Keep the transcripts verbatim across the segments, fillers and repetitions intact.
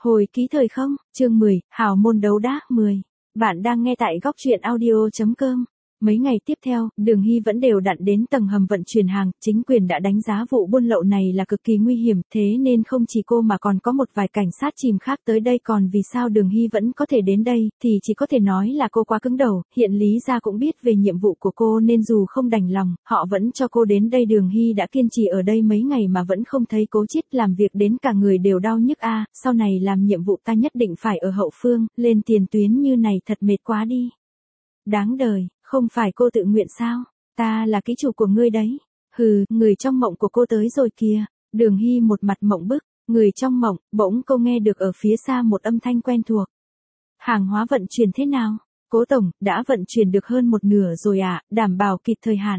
Hồi ký thời không, chương mười, hào môn đấu đá, mười. Bạn đang nghe tại góc truyện audio.com. Mấy ngày tiếp theo, Đường Hy vẫn đều đặn đến tầng hầm vận chuyển hàng, chính quyền đã đánh giá vụ buôn lậu này là cực kỳ nguy hiểm, thế nên không chỉ cô mà còn có một vài cảnh sát chìm khác tới đây. Còn vì sao Đường Hy vẫn có thể đến đây, thì chỉ có thể nói là cô quá cứng đầu. Hiện Lý gia cũng biết về nhiệm vụ của cô nên dù không đành lòng, họ vẫn cho cô đến đây. Đường Hy đã kiên trì ở đây mấy ngày mà vẫn không thấy Cố Chiết, làm việc đến cả người đều đau nhức a. À, sau này làm nhiệm vụ ta nhất định phải ở hậu phương, lên tiền tuyến như này thật mệt quá đi. Đáng đời, không phải cô tự nguyện sao? Ta là ký chủ của ngươi đấy. Hừ, người trong mộng của cô tới rồi kìa. Đường Hy một mặt mộng bức, người trong mộng, bỗng cô nghe được ở phía xa một âm thanh quen thuộc. Hàng hóa vận chuyển thế nào? Cố tổng, đã vận chuyển được hơn một nửa rồi à, đảm bảo kịp thời hạn.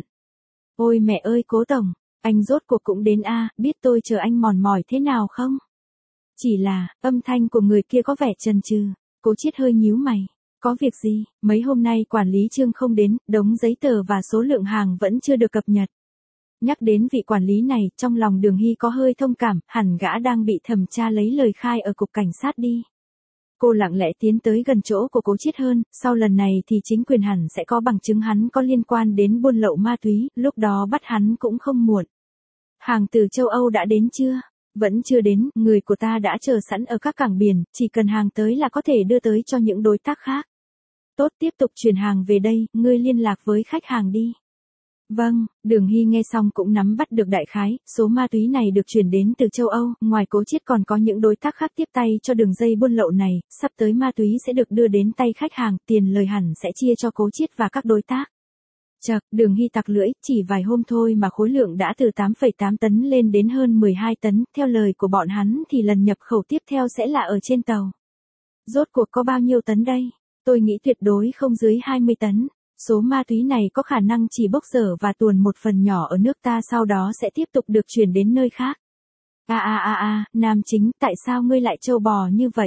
Ôi mẹ ơi Cố tổng, anh rốt cuộc cũng đến a, à, biết tôi chờ anh mòn mỏi thế nào không? Chỉ là, âm thanh của người kia có vẻ chần chừ. Cố Chiết hơi nhíu mày. Có việc gì, mấy hôm nay quản lý Trương không đến, đống giấy tờ và số lượng hàng vẫn chưa được cập nhật. Nhắc đến vị quản lý này, trong lòng Đường Hy có hơi thông cảm, hẳn gã đang bị thẩm tra lấy lời khai ở cục cảnh sát đi. Cô lặng lẽ tiến tới gần chỗ của Cố Chiết hơn, sau lần này thì chính quyền hẳn sẽ có bằng chứng hắn có liên quan đến buôn lậu ma túy, lúc đó bắt hắn cũng không muộn. Hàng từ châu Âu đã đến chưa? Vẫn chưa đến, người của ta đã chờ sẵn ở các cảng biển, chỉ cần hàng tới là có thể đưa tới cho những đối tác khác. Tốt, tiếp tục chuyển hàng về đây, ngươi liên lạc với khách hàng đi. Vâng, Đường Hy nghe xong cũng nắm bắt được đại khái, số ma túy này được chuyển đến từ châu Âu, ngoài Cố Chiết còn có những đối tác khác tiếp tay cho đường dây buôn lậu này, sắp tới ma túy sẽ được đưa đến tay khách hàng, tiền lời hẳn sẽ chia cho Cố Chiết và các đối tác. Chậc, Đường Hy tặc lưỡi, chỉ vài hôm thôi mà khối lượng đã từ tám phẩy tám tấn lên đến hơn mười hai tấn, theo lời của bọn hắn thì lần nhập khẩu tiếp theo sẽ là ở trên tàu. Rốt cuộc có bao nhiêu tấn đây? Tôi nghĩ tuyệt đối không dưới hai mươi tấn. Số ma túy này có khả năng chỉ bốc dở và tuồn một phần nhỏ ở nước ta, sau đó sẽ tiếp tục được chuyển đến nơi khác. A a a a, nam chính, tại sao ngươi lại trâu bò như vậy?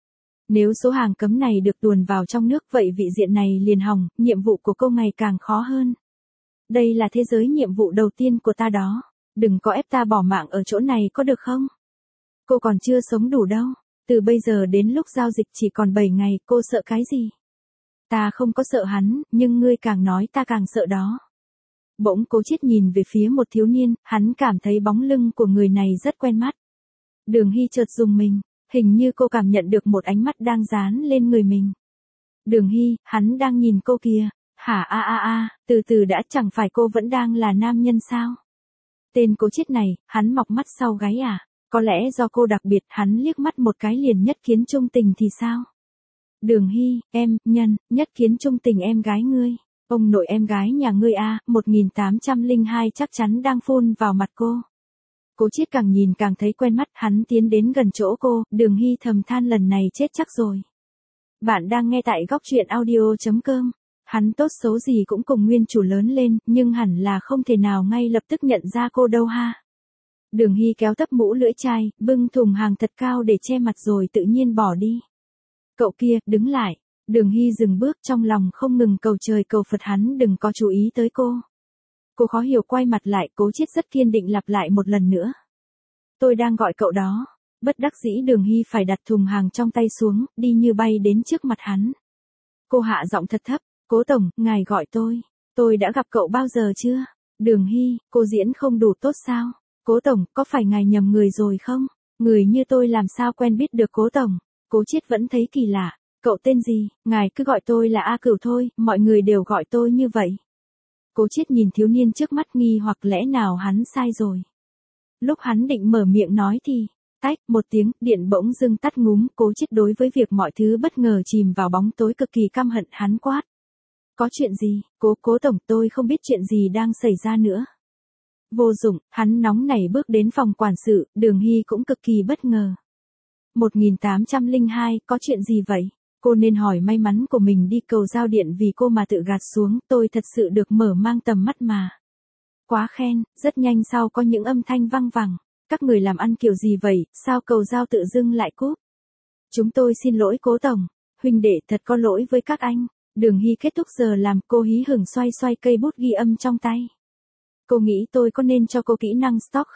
Nếu số hàng cấm này được tuồn vào trong nước vậy vị diện này liền hỏng, nhiệm vụ của cô ngày càng khó hơn. Đây là thế giới nhiệm vụ đầu tiên của ta đó. Đừng có ép ta bỏ mạng ở chỗ này có được không? Cô còn chưa sống đủ đâu. Từ bây giờ đến lúc giao dịch chỉ còn bảy ngày, cô sợ cái gì? Ta không có sợ hắn, nhưng ngươi càng nói ta càng sợ đó. Bỗng Cố Chiết nhìn về phía một thiếu niên, hắn cảm thấy bóng lưng của người này rất quen mắt. Đường Hy chợt rùng mình, hình như cô cảm nhận được một ánh mắt đang dán lên người mình. Đường Hy, hắn đang nhìn cô kìa. Hả a a a, từ từ đã, chẳng phải cô vẫn đang là nam nhân sao? Tên Cố Chiết này, hắn mọc mắt sau gáy à? Có lẽ do cô đặc biệt, hắn liếc mắt một cái liền nhất kiến chung tình thì sao? Đường Hy, em, nhân, nhất kiến chung tình em gái ngươi. Ông nội em gái nhà ngươi a, một nghìn tám trăm lẻ hai chắc chắn đang phun vào mặt cô. Cố Chiết càng nhìn càng thấy quen mắt, hắn tiến đến gần chỗ cô, Đường Hy thầm than lần này chết chắc rồi. Bạn đang nghe tại góc truyện audio.com. Hắn tốt xấu gì cũng cùng nguyên chủ lớn lên, nhưng hẳn là không thể nào ngay lập tức nhận ra cô đâu ha. Đường Hy kéo thấp mũ lưỡi chai, bưng thùng hàng thật cao để che mặt rồi tự nhiên bỏ đi. Cậu kia, đứng lại. Đường Hy dừng bước, trong lòng không ngừng cầu trời cầu Phật hắn đừng có chú ý tới cô. Cô khó hiểu quay mặt lại, Cố Chiết rất kiên định lặp lại một lần nữa. Tôi đang gọi cậu đó. Bất đắc dĩ Đường Hy phải đặt thùng hàng trong tay xuống, đi như bay đến trước mặt hắn. Cô hạ giọng thật thấp, Cố tổng, ngài gọi tôi. Tôi đã gặp cậu bao giờ chưa? Đường Hy, cô diễn không đủ tốt sao? Cố tổng, có phải ngài nhầm người rồi không? Người như tôi làm sao quen biết được Cố tổng? Cố Chiết vẫn thấy kỳ lạ. Cậu tên gì? Ngài cứ gọi tôi là A Cửu thôi, mọi người đều gọi tôi như vậy. Cố Chiết nhìn thiếu niên trước mắt nghi hoặc lẽ nào hắn sai rồi. Lúc hắn định mở miệng nói thì, tách, một tiếng, điện bỗng dưng tắt ngúm. Cố Chiết đối với việc mọi thứ bất ngờ chìm vào bóng tối cực kỳ căm hận, hắn quát. Có chuyện gì? Cố, cố tổng, tôi không biết chuyện gì đang xảy ra nữa. Vô dụng, hắn nóng nảy bước đến phòng quản sự, Đường Hy cũng cực kỳ bất ngờ. một nghìn tám trăm lẻ hai, có chuyện gì vậy? Cô nên hỏi may mắn của mình đi, cầu giao điện vì cô mà tự gạt xuống, tôi thật sự được mở mang tầm mắt mà. Quá khen, rất nhanh sau có những âm thanh văng vẳng. Các người làm ăn kiểu gì vậy, sao cầu giao tự dưng lại cúp? Chúng tôi xin lỗi Cố tổng, huynh đệ thật có lỗi với các anh. Đường Hy kết thúc giờ làm, cô hí hửng xoay xoay cây bút ghi âm trong tay. Cô nghĩ tôi có nên cho cô kỹ năng stop không?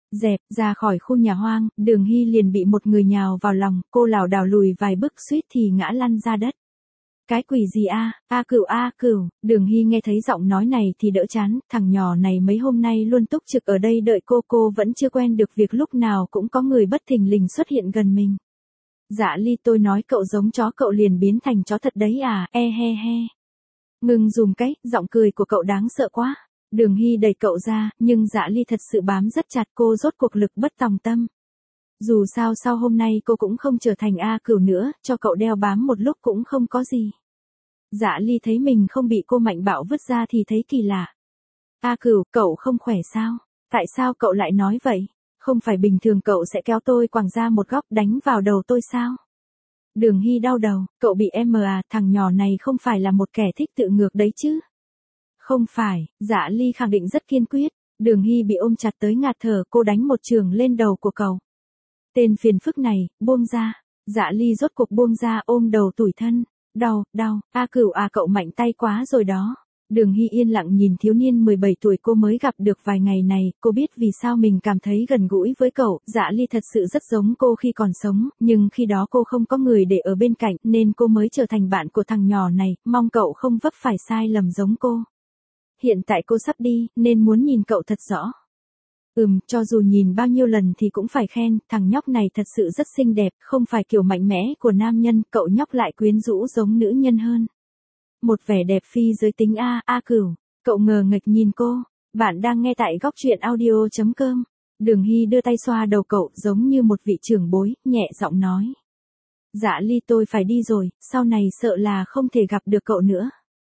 Dẹp, ra khỏi khu nhà hoang, Đường Hy liền bị một người nhào vào lòng, cô lảo đảo lùi vài bước suýt thì ngã lăn ra đất. Cái quỷ gì a, A Cửu A Cửu, Đường Hy nghe thấy giọng nói này thì đỡ chán, thằng nhỏ này mấy hôm nay luôn túc trực ở đây đợi cô, cô vẫn chưa quen được việc lúc nào cũng có người bất thình lình xuất hiện gần mình. Dạ Ly, tôi nói cậu giống chó cậu liền biến thành chó thật đấy à, e he he. Ngừng dùm cái, giọng cười của cậu đáng sợ quá. Đường Hy đẩy cậu ra, nhưng Dạ Ly thật sự bám rất chặt cô, rốt cuộc lực bất tòng tâm. Dù sao sau hôm nay cô cũng không trở thành A Cửu nữa, cho cậu đeo bám một lúc cũng không có gì. Dạ Ly thấy mình không bị cô mạnh bạo vứt ra thì thấy kỳ lạ. A Cửu, cậu không khỏe sao? Tại sao cậu lại nói vậy? Không phải bình thường cậu sẽ kéo tôi quẳng ra một góc đánh vào đầu tôi sao? Đường Hy đau đầu, cậu bị em à, thằng nhỏ này không phải là một kẻ thích tự ngược đấy chứ? Không phải, Dạ Ly khẳng định rất kiên quyết. Đường Hy bị ôm chặt tới ngạt thở, cô đánh một chưởng lên đầu của cậu. Tên phiền phức này, buông ra. Dạ Ly rốt cuộc buông ra, ôm đầu tủi thân. Đau, đau, A Cửu à, cậu mạnh tay quá rồi đó. Đường Hy yên lặng nhìn thiếu niên mười bảy tuổi cô mới gặp được vài ngày này, cô biết vì sao mình cảm thấy gần gũi với cậu. Dạ Ly thật sự rất giống cô khi còn sống, nhưng khi đó cô không có người để ở bên cạnh nên cô mới trở thành bạn của thằng nhỏ này, mong cậu không vấp phải sai lầm giống cô. Hiện tại cô sắp đi, nên muốn nhìn cậu thật rõ. Ừm, cho dù nhìn bao nhiêu lần thì cũng phải khen, thằng nhóc này thật sự rất xinh đẹp, không phải kiểu mạnh mẽ của nam nhân, cậu nhóc lại quyến rũ giống nữ nhân hơn. Một vẻ đẹp phi giới tính a, A Cửu, cậu ngờ nghệch nhìn cô, bạn đang nghe tại góc truyện audio chấm com. Đường Hy đưa tay xoa đầu cậu giống như một vị trưởng bối, nhẹ giọng nói. Dạ Ly, tôi phải đi rồi, sau này sợ là không thể gặp được cậu nữa.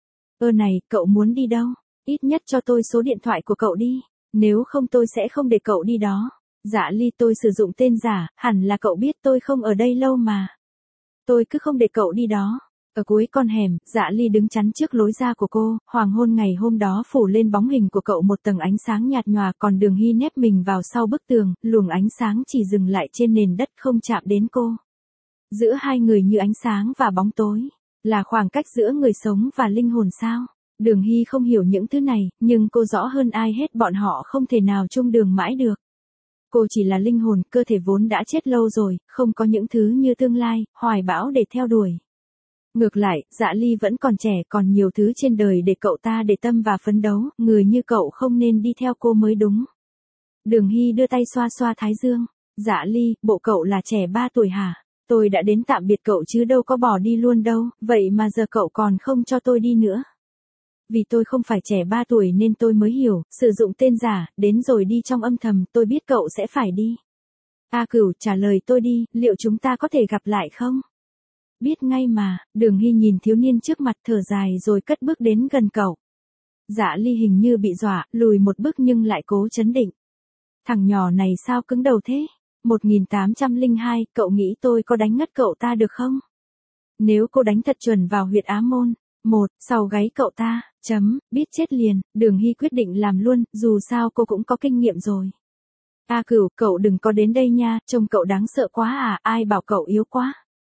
Ơ này, cậu muốn đi đâu? Ít nhất cho tôi số điện thoại của cậu đi, nếu không tôi sẽ không để cậu đi đó. Dạ Ly, tôi sử dụng tên giả, hẳn là cậu biết tôi không ở đây lâu mà. Tôi cứ không để cậu đi đó. Ở cuối con hẻm, Dạ Ly đứng chắn trước lối ra của cô, hoàng hôn ngày hôm đó phủ lên bóng hình của cậu một tầng ánh sáng nhạt nhòa, còn Đường Hy nép mình vào sau bức tường, luồng ánh sáng chỉ dừng lại trên nền đất không chạm đến cô. Giữa hai người như ánh sáng và bóng tối, là khoảng cách giữa người sống và linh hồn sao? Đường Hy không hiểu những thứ này, nhưng cô rõ hơn ai hết bọn họ không thể nào chung đường mãi được. Cô chỉ là linh hồn, cơ thể vốn đã chết lâu rồi, không có những thứ như tương lai, hoài bão để theo đuổi. Ngược lại, Dạ Ly vẫn còn trẻ, còn nhiều thứ trên đời để cậu ta để tâm và phấn đấu, người như cậu không nên đi theo cô mới đúng. Đường Hy đưa tay xoa xoa thái dương. Dạ Ly, bộ cậu là trẻ ba tuổi hả? Tôi đã đến tạm biệt cậu chứ đâu có bỏ đi luôn đâu, vậy mà giờ cậu còn không cho tôi đi nữa. Vì tôi không phải trẻ ba tuổi nên tôi mới hiểu, sử dụng tên giả, đến rồi đi trong âm thầm, tôi biết cậu sẽ phải đi. A Cửu, trả lời tôi đi, liệu chúng ta có thể gặp lại không? Biết ngay mà, Đường Hy nhìn thiếu niên trước mặt thở dài rồi cất bước đến gần cậu. Dạ Ly hình như bị dọa, lùi một bước nhưng lại cố chấn định. Thằng nhỏ này sao cứng đầu thế? một nghìn tám trăm lẻ hai, cậu nghĩ tôi có đánh ngất cậu ta được không? Nếu cô đánh thật chuẩn vào huyệt ám môn, một, sau gáy cậu ta, chấm, biết chết liền, Đường Hy quyết định làm luôn, dù sao cô cũng có kinh nghiệm rồi. A Cửu, cậu đừng có đến đây nha, trông cậu đáng sợ quá à, ai bảo cậu yếu quá.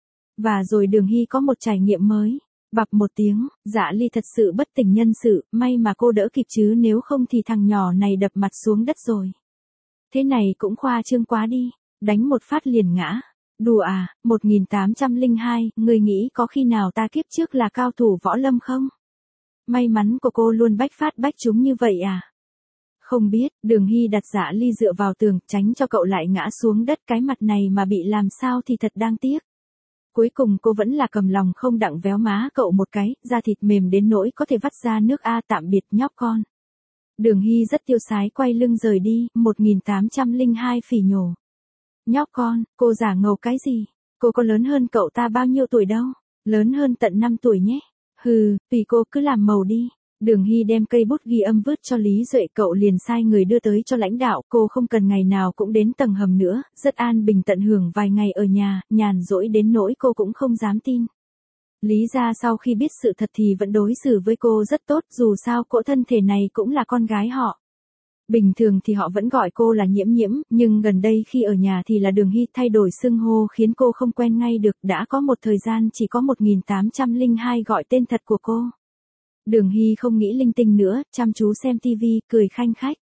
Và rồi Đường Hy có một trải nghiệm mới. Bập một tiếng, Dạ Ly thật sự bất tỉnh nhân sự, may mà cô đỡ kịp chứ nếu không thì thằng nhỏ này đập mặt xuống đất rồi. Thế này cũng khoa trương quá đi, đánh một phát liền ngã. Đùa à, một nghìn tám trăm lẻ hai, người nghĩ có khi nào ta kiếp trước là cao thủ võ lâm không? May mắn của cô luôn bách phát bách trúng như vậy à? Không biết, Đường Hy đặt Dạ Ly dựa vào tường, tránh cho cậu lại ngã xuống đất, cái mặt này mà bị làm sao thì thật đáng tiếc. Cuối cùng cô vẫn là cầm lòng không đặng véo má cậu một cái, da thịt mềm đến nỗi có thể vắt ra nước a, tạm biệt nhóc con. Đường Hy rất tiêu sái quay lưng rời đi, một nghìn tám trăm lẻ hai phỉ nhổ. Nhóc con, cô giả ngầu cái gì? Cô có lớn hơn cậu ta bao nhiêu tuổi đâu? Lớn hơn tận năm tuổi nhé. Hừ, tùy cô cứ làm màu đi. Đường Hy đem cây bút ghi âm vứt cho Lý Duệ, cậu liền sai người đưa tới cho lãnh đạo, cô không cần ngày nào cũng đến tầng hầm nữa, rất an bình tận hưởng vài ngày ở nhà, nhàn rỗi đến nỗi cô cũng không dám tin. Lý gia sau khi biết sự thật thì vẫn đối xử với cô rất tốt, dù sao cỗ thân thể này cũng là con gái họ. Bình thường thì họ vẫn gọi cô là Nhiễm Nhiễm, nhưng gần đây khi ở nhà thì là Đường Hy, thay đổi xưng hô khiến cô không quen ngay được, đã có một thời gian chỉ có một nghìn tám trăm lẻ hai gọi tên thật của cô. Đường Hy không nghĩ linh tinh nữa, chăm chú xem tivi, cười khanh khách.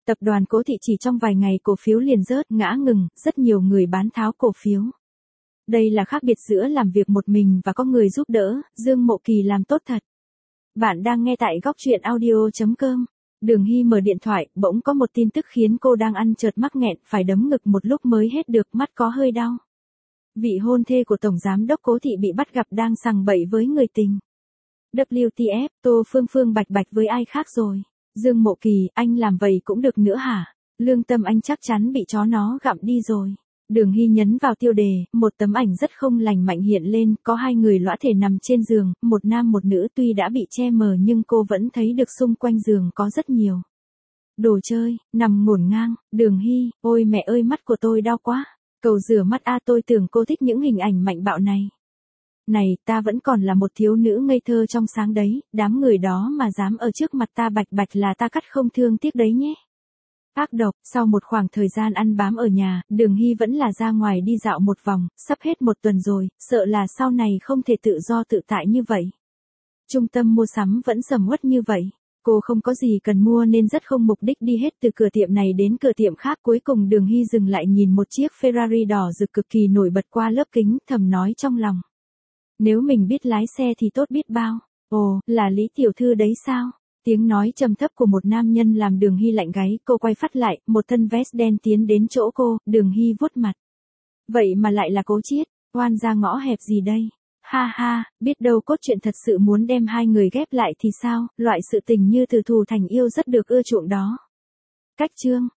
Tập đoàn Cố Thị chỉ trong vài ngày cổ phiếu liền rớt ngã ngừng, rất nhiều người bán tháo cổ phiếu. Đây là khác biệt giữa làm việc một mình và có người giúp đỡ, Dương Mộ Kỳ làm tốt thật. Bạn đang nghe tại góc truyện audio.com. Đường Hy mở điện thoại, bỗng có một tin tức khiến cô đang ăn chợt mắc nghẹn, phải đấm ngực một lúc mới hết được, mắt có hơi đau. Vị hôn thê của Tổng Giám đốc Cố Thị bị bắt gặp đang sằng bậy với người tình. vê kép tê ép, Tô Phương Phương bạch bạch với ai khác rồi. Dương Mộ Kỳ, anh làm vậy cũng được nữa hả? Lương tâm anh chắc chắn bị chó nó gặm đi rồi. Đường Hy nhấn vào tiêu đề, một tấm ảnh rất không lành mạnh hiện lên, có hai người lõa thể nằm trên giường, một nam một nữ, tuy đã bị che mờ nhưng cô vẫn thấy được xung quanh giường có rất nhiều đồ chơi, nằm ngổn ngang. Đường Hy, ôi mẹ ơi mắt của tôi đau quá. Cầu rửa mắt a, tôi tưởng cô thích những hình ảnh mạnh bạo này. Này, ta vẫn còn là một thiếu nữ ngây thơ trong sáng đấy, đám người đó mà dám ở trước mặt ta bạch bạch là ta cắt không thương tiếc đấy nhé. Ác độc, sau một khoảng thời gian ăn bám ở nhà, Đường Hy vẫn là ra ngoài đi dạo một vòng, sắp hết một tuần rồi, sợ là sau này không thể tự do tự tại như vậy. Trung tâm mua sắm vẫn sầm uất như vậy. Cô không có gì cần mua nên rất không mục đích đi hết từ cửa tiệm này đến cửa tiệm khác. Cuối cùng Đường Hy dừng lại nhìn một chiếc Ferrari đỏ rực cực kỳ nổi bật qua lớp kính, thầm nói trong lòng. Nếu mình biết lái xe thì tốt biết bao. Ồ, là Lý tiểu thư đấy sao? Tiếng nói trầm thấp của một nam nhân làm Đường Hy lạnh gáy, cô quay phát lại, một thân vest đen tiến đến chỗ cô, Đường Hy vuốt mặt. Vậy mà lại là Cố Chiết, oan ra ngõ hẹp gì đây? Ha ha, biết đâu cốt truyện thật sự muốn đem hai người ghép lại thì sao, loại sự tình như từ thù thành yêu rất được ưa chuộng đó. Cách chương